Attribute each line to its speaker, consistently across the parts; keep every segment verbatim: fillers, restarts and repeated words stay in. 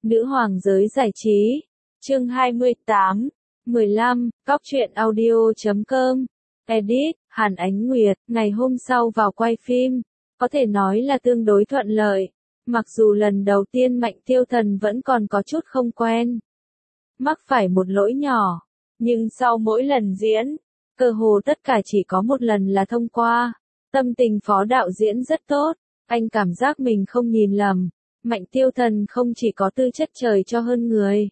Speaker 1: Nữ hoàng giới giải trí. Chương hai mươi tám, mười lăm, cóc truyện audio chấm com. Edit, Hàn Ánh Nguyệt, ngày hôm sau vào quay phim, có thể nói là tương đối thuận lợi. Mặc dù lần đầu tiên Mạnh Tiêu Thần vẫn còn có chút không quen, mắc phải một lỗi nhỏ, nhưng sau mỗi lần diễn, cơ hồ tất cả chỉ có một lần là thông qua. Tâm tình phó đạo diễn rất tốt, anh cảm giác mình không nhìn lầm. Mạnh Tiêu Thần không chỉ có tư chất trời cho hơn người,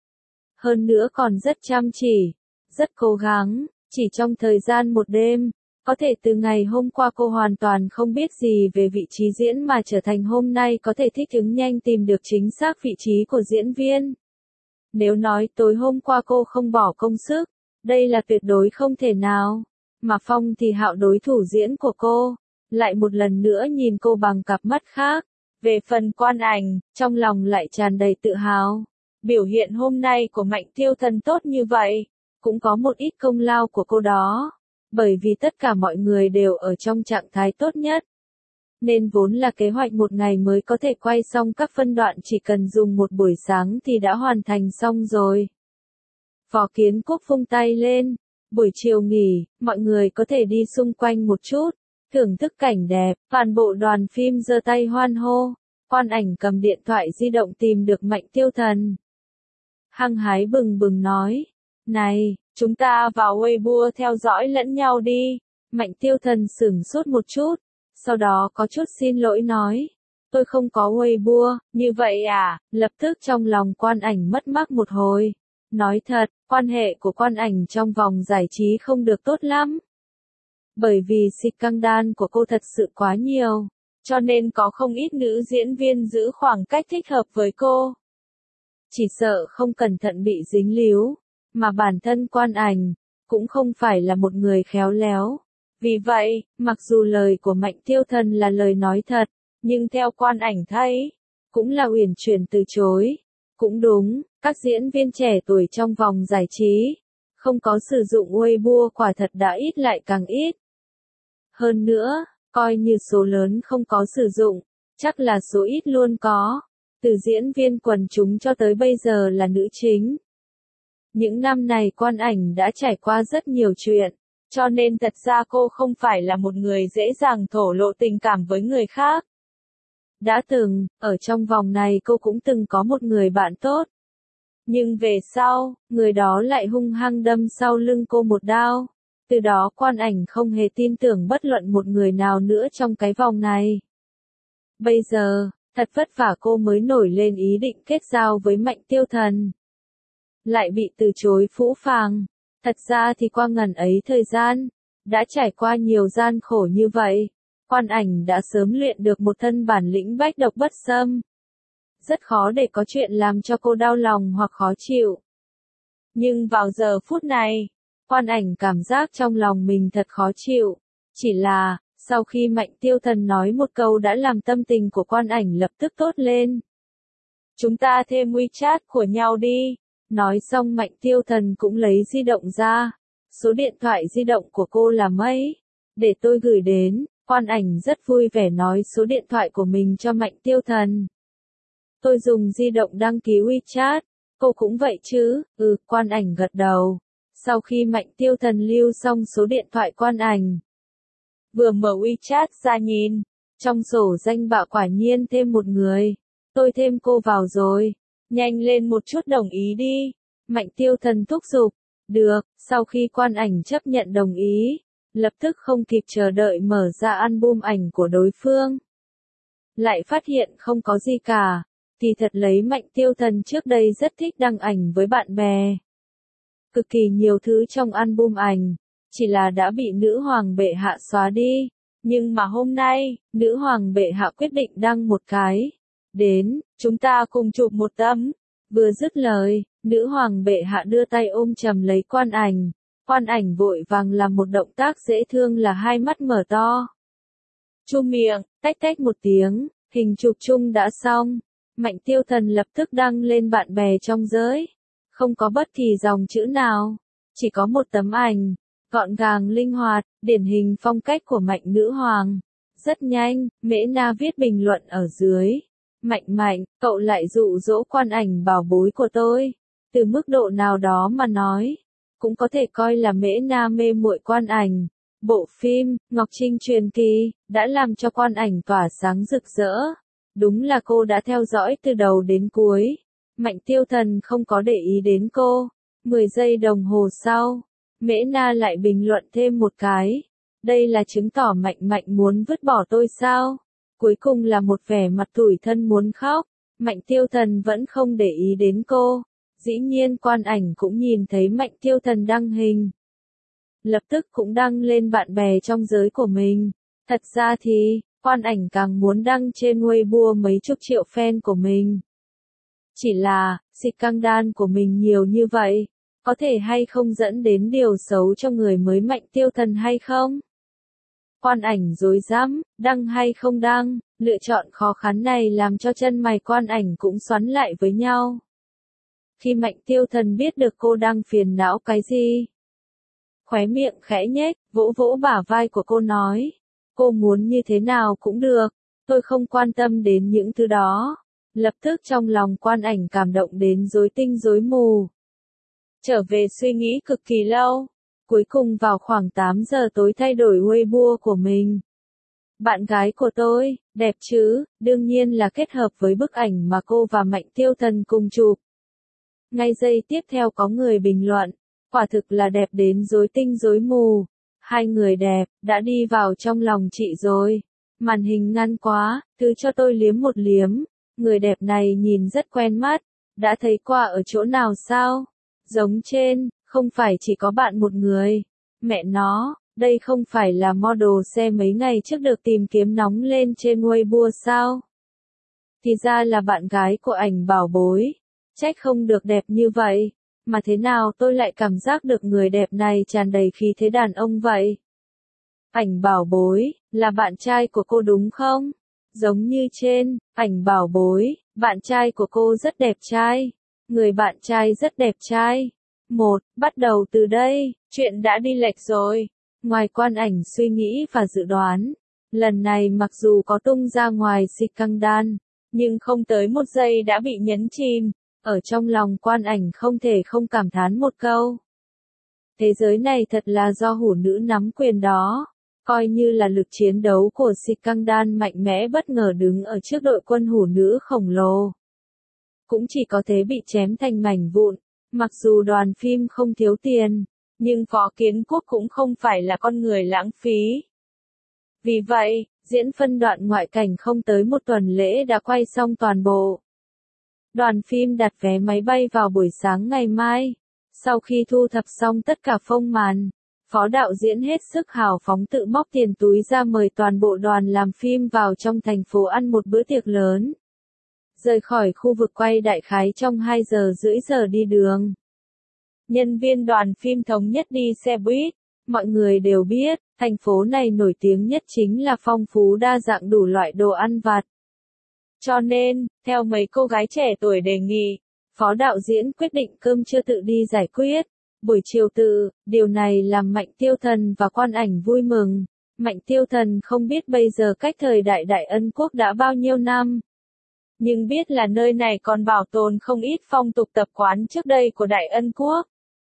Speaker 1: hơn nữa còn rất chăm chỉ, rất cố gắng. Chỉ trong thời gian một đêm, có thể từ ngày hôm qua cô hoàn toàn không biết gì về vị trí diễn mà trở thành hôm nay có thể thích ứng nhanh tìm được chính xác vị trí của diễn viên. Nếu nói tối hôm qua cô không bỏ công sức, đây là tuyệt đối không thể nào. Mà Phong thì Hạo đối thủ diễn của cô, lại một lần nữa nhìn cô bằng cặp mắt khác. Về phần Quan Ảnh, trong lòng lại tràn đầy tự hào. Biểu hiện hôm nay của Mạnh Tiêu Thần tốt như vậy, cũng có một ít công lao của cô đó. Bởi vì tất cả mọi người đều ở trong trạng thái tốt nhất. Nên vốn là kế hoạch một ngày mới có thể quay xong các phân đoạn, chỉ cần dùng một buổi sáng thì đã hoàn thành xong rồi. Phó Kiến Quốc vung tay lên. Buổi chiều nghỉ, mọi người có thể đi xung quanh một chút, thưởng thức cảnh đẹp. Toàn bộ đoàn phim giơ tay hoan hô. Quan Ảnh cầm điện thoại di động tìm được Mạnh Tiêu Thần. Hăng hái bừng bừng nói, này, chúng ta vào Weibo theo dõi lẫn nhau đi. Mạnh Tiêu Thần sửng sốt một chút, sau đó có chút xin lỗi nói, tôi không có Weibo. Như vậy à? Lập tức trong lòng Quan Ảnh mất mát một hồi. Nói thật, quan hệ của Quan Ảnh trong vòng giải trí không được tốt lắm. Bởi vì scandal của cô thật sự quá nhiều, cho nên có không ít nữ diễn viên giữ khoảng cách thích hợp với cô. Chỉ sợ không cẩn thận bị dính líu, mà bản thân Quan Ảnh cũng không phải là một người khéo léo. Vì vậy, mặc dù lời của Mạnh Tiêu Thần là lời nói thật, nhưng theo Quan Ảnh thấy, cũng là uyển chuyển từ chối. Cũng đúng, các diễn viên trẻ tuổi trong vòng giải trí, không có sử dụng Weibo quả thật đã ít lại càng ít. Hơn nữa, coi như số lớn không có sử dụng, chắc là số ít luôn có. Từ diễn viên quần chúng cho tới bây giờ là nữ chính. Những năm này Quan Ảnh đã trải qua rất nhiều chuyện, cho nên thật ra cô không phải là một người dễ dàng thổ lộ tình cảm với người khác. Đã từng, ở trong vòng này cô cũng từng có một người bạn tốt. Nhưng về sau, người đó lại hung hăng đâm sau lưng cô một đao. Từ đó Quan Ảnh không hề tin tưởng bất luận một người nào nữa trong cái vòng này. Bây giờ, thật vất vả cô mới nổi lên ý định kết giao với Mạnh Tiêu Thần. Lại bị từ chối phũ phàng. Thật ra thì qua ngần ấy thời gian, đã trải qua nhiều gian khổ như vậy. Quan Ảnh đã sớm luyện được một thân bản lĩnh bách độc bất xâm. Rất khó để có chuyện làm cho cô đau lòng hoặc khó chịu. Nhưng vào giờ phút này, Quan Ảnh cảm giác trong lòng mình thật khó chịu. Chỉ là, sau khi Mạnh Tiêu Thần nói một câu đã làm tâm tình của Quan Ảnh lập tức tốt lên. Chúng ta thêm WeChat của nhau đi. Nói xong Mạnh Tiêu Thần cũng lấy di động ra. Số điện thoại di động của cô là mấy? Để tôi gửi đến. Quan Ảnh rất vui vẻ nói số điện thoại của mình cho Mạnh Tiêu Thần. Tôi dùng di động đăng ký WeChat. Cô cũng vậy chứ? Ừ, Quan Ảnh gật đầu. Sau khi Mạnh Tiêu Thần lưu xong số điện thoại Quan Ảnh, vừa mở WeChat ra nhìn, trong sổ danh bạ quả nhiên thêm một người. Tôi thêm cô vào rồi. Nhanh lên một chút đồng ý đi. Mạnh Tiêu Thần thúc giục. Được, sau khi Quan Ảnh chấp nhận đồng ý, lập tức không kịp chờ đợi mở ra album ảnh của đối phương. Lại phát hiện không có gì cả. Thì thật lấy Mạnh Tiêu Thần trước đây rất thích đăng ảnh với bạn bè. Cực kỳ nhiều thứ trong album ảnh, chỉ là đã bị nữ hoàng bệ hạ xóa đi. Nhưng mà hôm nay, nữ hoàng bệ hạ quyết định đăng một cái. Đến, chúng ta cùng chụp một tấm. Vừa dứt lời, nữ hoàng bệ hạ đưa tay ôm chầm lấy Quan Ảnh. Quan Ảnh vội vàng làm một động tác dễ thương là hai mắt mở to. Chu miệng, tách tách một tiếng, hình chụp chung đã xong. Mạnh Tiêu Thần lập tức đăng lên bạn bè trong giới. Không có bất kỳ dòng chữ nào, chỉ có một tấm ảnh, gọn gàng linh hoạt, điển hình phong cách của Mạnh nữ hoàng. Rất nhanh, Mễ Na viết bình luận ở dưới. Mạnh Mạnh, cậu lại dụ dỗ Quan Ảnh bảo bối của tôi. Từ mức độ nào đó mà nói, cũng có thể coi là Mễ Na mê muội Quan Ảnh. Bộ phim Ngọc Trinh truyền kỳ đã làm cho Quan Ảnh tỏa sáng rực rỡ. Đúng là cô đã theo dõi từ đầu đến cuối. Mạnh Tiêu Thần không có để ý đến cô. mười giây đồng hồ sau, Mễ Na lại bình luận thêm một cái. Đây là chứng tỏ Mạnh Mạnh muốn vứt bỏ tôi sao? Cuối cùng là một vẻ mặt tủi thân muốn khóc. Mạnh Tiêu Thần vẫn không để ý đến cô. Dĩ nhiên Quan Ảnh cũng nhìn thấy Mạnh Tiêu Thần đăng hình. Lập tức cũng đăng lên bạn bè trong giới của mình. Thật ra thì, Quan Ảnh càng muốn đăng trên Weibo mấy chục triệu fan của mình. Chỉ là, scandal của mình nhiều như vậy, có thể hay không dẫn đến điều xấu cho người mới Mạnh Tiêu Thần hay không? Quan Ảnh rối rắm, đăng hay không đăng, lựa chọn khó khăn này làm cho chân mày Quan Ảnh cũng xoắn lại với nhau. Khi Mạnh Tiêu Thần biết được cô đang phiền não cái gì, khóe miệng khẽ nhếch, vỗ vỗ bả vai của cô nói, cô muốn như thế nào cũng được, tôi không quan tâm đến những thứ đó. Lập tức trong lòng Quan Ảnh cảm động đến rối tinh rối mù. Trở về suy nghĩ cực kỳ lâu, cuối cùng vào khoảng tám giờ tối thay đổi Weibo của mình. Bạn gái của tôi, đẹp chứ, đương nhiên là kết hợp với bức ảnh mà cô và Mạnh Tiêu Thần cùng chụp. Ngay giây tiếp theo có người bình luận, quả thực là đẹp đến rối tinh rối mù. Hai người đẹp, đã đi vào trong lòng chị rồi. Màn hình ngăn quá, thứ cho tôi liếm một liếm. Người đẹp này nhìn rất quen mắt. Đã thấy qua ở chỗ nào sao? Giống trên, không phải chỉ có bạn một người. Mẹ nó, đây không phải là model xe mấy ngày trước được tìm kiếm nóng lên trên Weibo sao? Thì ra là bạn gái của Ảnh bảo bối. Trách không được đẹp như vậy. Mà thế nào tôi lại cảm giác được người đẹp này tràn đầy khí thế đàn ông vậy? Ảnh bảo bối, là bạn trai của cô đúng không? Giống như trên, Ảnh bảo bối, bạn trai của cô rất đẹp trai. Người bạn trai rất đẹp trai. Một, bắt đầu từ đây, chuyện đã đi lệch rồi. Ngoài Quan Ảnh suy nghĩ và dự đoán, lần này mặc dù có tung ra ngoài scandal, nhưng không tới một giây đã bị nhấn chìm. Ở trong lòng Quan Ảnh không thể không cảm thán một câu. Thế giới này thật là do hủ nữ nắm quyền đó. Coi như là lực chiến đấu của scandal mạnh mẽ bất ngờ đứng ở trước đội quân hủ nữ khổng lồ. Cũng chỉ có thế bị chém thành mảnh vụn. Mặc dù đoàn phim không thiếu tiền, nhưng Phó Kiến Quốc cũng không phải là con người lãng phí. Vì vậy, diễn phân đoạn ngoại cảnh không tới một tuần lễ đã quay xong toàn bộ. Đoàn phim đặt vé máy bay vào buổi sáng ngày mai. Sau khi thu thập xong tất cả phông màn, phó đạo diễn hết sức hào phóng tự móc tiền túi ra mời toàn bộ đoàn làm phim vào trong thành phố ăn một bữa tiệc lớn. Rời khỏi khu vực quay đại khái trong hai giờ rưỡi giờ đi đường. Nhân viên đoàn phim thống nhất đi xe buýt. Mọi người đều biết, thành phố này nổi tiếng nhất chính là phong phú đa dạng đủ loại đồ ăn vặt. Cho nên, theo mấy cô gái trẻ tuổi đề nghị, phó đạo diễn quyết định cơm trưa tự đi giải quyết. Buổi chiều tự, điều này làm Mạnh Tiêu Thần và Quan Ảnh vui mừng. Mạnh Tiêu Thần không biết bây giờ cách thời đại Đại Ân Quốc đã bao nhiêu năm. Nhưng biết là nơi này còn bảo tồn không ít phong tục tập quán trước đây của Đại Ân Quốc.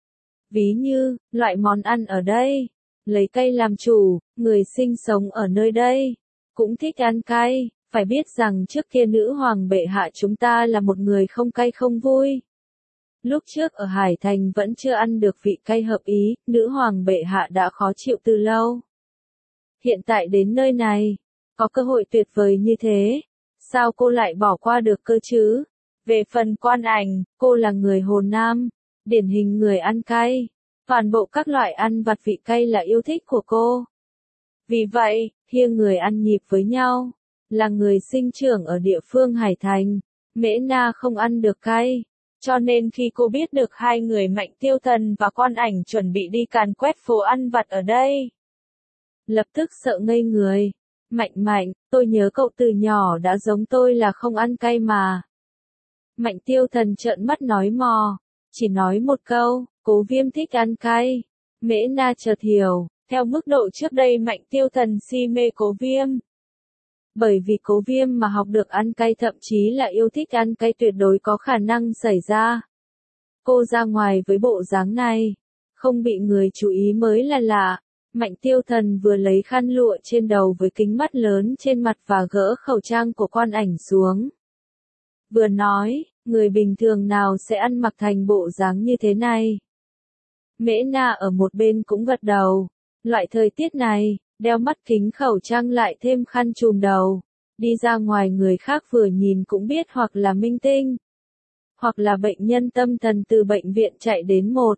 Speaker 1: Ví như, loại món ăn ở đây, lấy cây làm chủ, người sinh sống ở nơi đây, cũng thích ăn cay. Phải biết rằng trước kia nữ hoàng bệ hạ chúng ta là một người không cay không vui. Lúc trước ở Hải Thành vẫn chưa ăn được vị cay hợp ý, nữ hoàng bệ hạ đã khó chịu từ lâu. Hiện tại đến nơi này, có cơ hội tuyệt vời như thế, sao cô lại bỏ qua được cơ chứ? Về phần Quan Ảnh, cô là người Hồ Nam, điển hình người ăn cay. Toàn bộ các loại ăn vặt vị cay là yêu thích của cô. Vì vậy, hiêng người ăn nhịp với nhau. Là người sinh trưởng ở địa phương Hải Thành, Mễ Na không ăn được cay. Cho nên khi cô biết được hai người Mạnh Tiêu Thần và Quan Ảnh chuẩn bị đi càn quét phố ăn vặt ở đây, lập tức sợ ngây người. Mạnh Mạnh, tôi nhớ cậu từ nhỏ đã giống tôi là không ăn cay mà. Mạnh Tiêu Thần trợn mắt nói mò, chỉ nói một câu, Cố Viêm thích ăn cay. Mễ Na chợt hiểu, theo mức độ trước đây Mạnh Tiêu Thần si mê Cố Viêm. Bởi vì Cố Viêm mà học được ăn cay, thậm chí là yêu thích ăn cay tuyệt đối có khả năng xảy ra. Cô ra ngoài với bộ dáng này, không bị người chú ý mới là lạ. Mạnh Tiêu Thần vừa lấy khăn lụa trên đầu với kính mắt lớn trên mặt và gỡ khẩu trang của Quan Ảnh xuống. Vừa nói, người bình thường nào sẽ ăn mặc thành bộ dáng như thế này. Mễ Na ở một bên cũng gật đầu. Loại thời tiết này, đeo mắt kính khẩu trang lại thêm khăn trùm đầu. Đi ra ngoài người khác vừa nhìn cũng biết hoặc là minh tinh, hoặc là bệnh nhân tâm thần từ bệnh viện chạy đến một.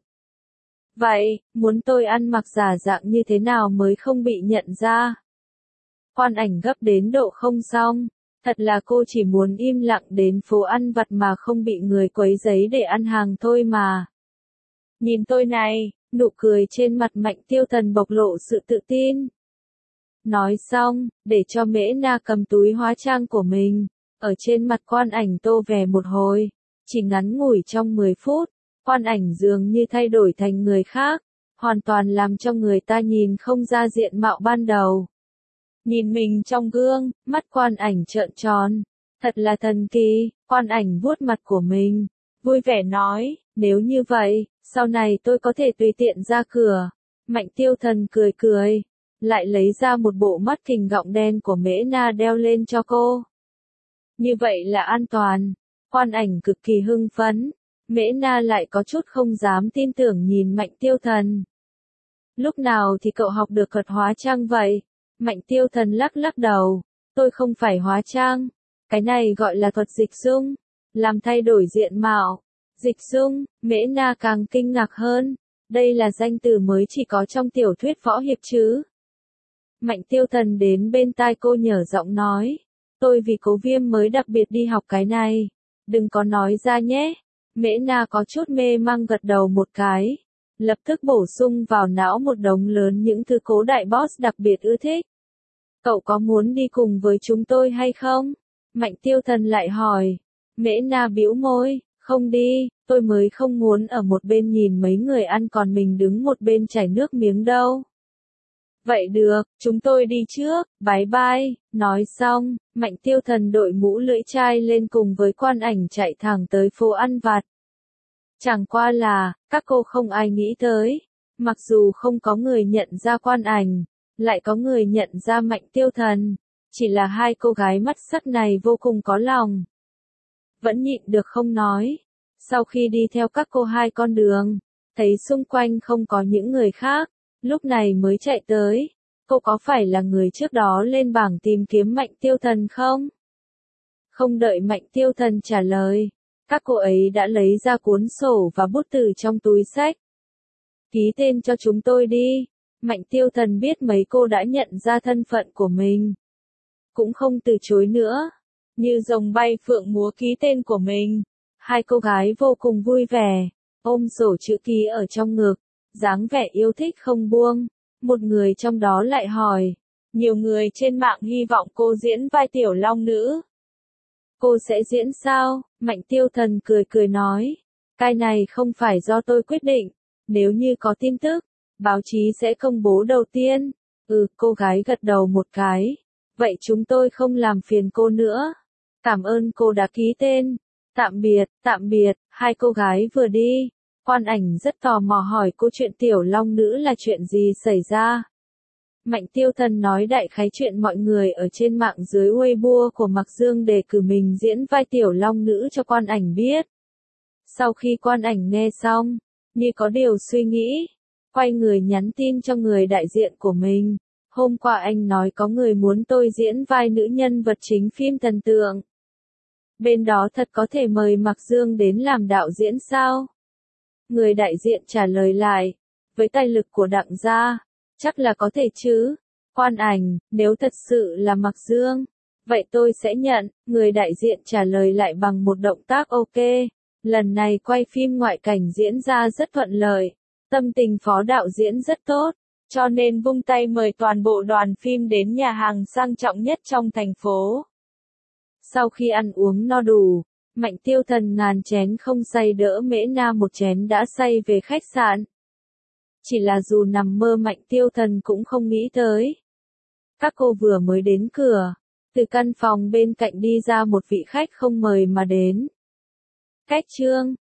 Speaker 1: Vậy, muốn tôi ăn mặc giả dạng như thế nào mới không bị nhận ra? Quan Ảnh gấp đến độ không xong. Thật là cô chỉ muốn im lặng đến phố ăn vặt mà không bị người quấy rầy để ăn hàng thôi mà. Nhìn tôi này, nụ cười trên mặt Mạnh Tiêu Thần bộc lộ sự tự tin. Nói xong, để cho Mễ Na cầm túi hóa trang của mình, ở trên mặt Quan Ảnh tô vẽ một hồi. Chỉ ngắn ngủi trong mười phút, Quan Ảnh dường như thay đổi thành người khác, hoàn toàn làm cho người ta nhìn không ra diện mạo ban đầu. Nhìn mình trong gương, mắt Quan Ảnh trợn tròn. Thật là thần kỳ. Quan Ảnh vuốt mặt của mình, vui vẻ nói, nếu như vậy, sau này tôi có thể tùy tiện ra cửa. Mạnh Tiêu Thần cười cười, lại lấy ra một bộ mắt kình gọng đen của Mễ Na đeo lên cho cô. Như vậy là an toàn. Quan Ảnh cực kỳ hưng phấn. Mễ Na lại có chút không dám tin tưởng nhìn Mạnh Tiêu Thần. Lúc nào thì cậu học được thuật hóa trang vậy? Mạnh Tiêu Thần lắc lắc đầu. Tôi không phải hóa trang. Cái này gọi là thuật dịch dung. Làm thay đổi diện mạo. Dịch dung, Mễ Na càng kinh ngạc hơn. Đây là danh từ mới chỉ có trong tiểu thuyết võ hiệp chứ. Mạnh Tiêu Thần đến bên tai cô nhở giọng nói. Tôi vì Cố Viêm mới đặc biệt đi học cái này. Đừng có nói ra nhé. Mễ Na có chút mê mang gật đầu một cái. Lập tức bổ sung vào não một đống lớn những thứ Cố đại boss đặc biệt ưa thích. Cậu có muốn đi cùng với chúng tôi hay không? Mạnh Tiêu Thần lại hỏi. Mễ Na bĩu môi, không đi, tôi mới không muốn ở một bên nhìn mấy người ăn còn mình đứng một bên chảy nước miếng đâu. Vậy được, chúng tôi đi trước, bye bye. Nói xong, Mạnh Tiêu Thần đội mũ lưỡi chai lên cùng với Quan Ảnh chạy thẳng tới phố ăn vặt. Chẳng qua là, các cô không ai nghĩ tới. Mặc dù không có người nhận ra Quan Ảnh, lại có người nhận ra Mạnh Tiêu Thần. Chỉ là hai cô gái mắt sắc này vô cùng có lòng. Vẫn nhịn được không nói. Sau khi đi theo các cô hai con đường, thấy xung quanh không có những người khác, lúc này mới chạy tới. Cô có phải là người trước đó lên bảng tìm kiếm Mạnh Tiêu Thần không? Không đợi Mạnh Tiêu Thần trả lời, các cô ấy đã lấy ra cuốn sổ và bút từ trong túi xách. Ký tên cho chúng tôi đi. Mạnh Tiêu Thần biết mấy cô đã nhận ra thân phận của mình. Cũng không từ chối nữa. Như rồng bay phượng múa ký tên của mình. Hai cô gái vô cùng vui vẻ, ôm sổ chữ ký ở trong ngực, dáng vẻ yêu thích không buông. Một người trong đó lại hỏi, nhiều người trên mạng hy vọng cô diễn vai tiểu long nữ. Cô sẽ diễn sao? Mạnh Tiêu Thần cười cười nói, cái này không phải do tôi quyết định, nếu như có tin tức, báo chí sẽ công bố đầu tiên. Ừ, cô gái gật đầu một cái, vậy chúng tôi không làm phiền cô nữa. Cảm ơn cô đã ký tên. Tạm biệt, tạm biệt. Hai cô gái vừa đi, Quan Ảnh rất tò mò hỏi cô chuyện tiểu long nữ là chuyện gì xảy ra. Mạnh Tiêu Thần nói đại khái chuyện mọi người ở trên mạng dưới Weibo của Mạc Dương đề cử mình diễn vai tiểu long nữ cho Quan Ảnh biết. Sau khi Quan Ảnh nghe xong, như có điều suy nghĩ, quay người nhắn tin cho người đại diện của mình. Hôm qua anh nói có người muốn tôi diễn vai nữ nhân vật chính phim thần tượng. Bên đó thật có thể mời Mạc Dương đến làm đạo diễn sao? Người đại diện trả lời lại, với tài lực của Đặng gia, chắc là có thể chứ. Quan Ảnh, nếu thật sự là Mạc Dương, vậy tôi sẽ nhận. Người đại diện trả lời lại bằng một động tác ok. Lần này quay phim ngoại cảnh diễn ra rất thuận lợi, tâm tình phó đạo diễn rất tốt, cho nên vung tay mời toàn bộ đoàn phim đến nhà hàng sang trọng nhất trong thành phố. Sau khi ăn uống no đủ, Mạnh Tiêu Thần ngàn chén không say đỡ Mễ Na một chén đã say về khách sạn. Chỉ là dù nằm mơ Mạnh Tiêu Thần cũng không nghĩ tới. Các cô vừa mới đến cửa, Từ căn phòng bên cạnh đi ra một vị khách không mời mà đến. Cách chương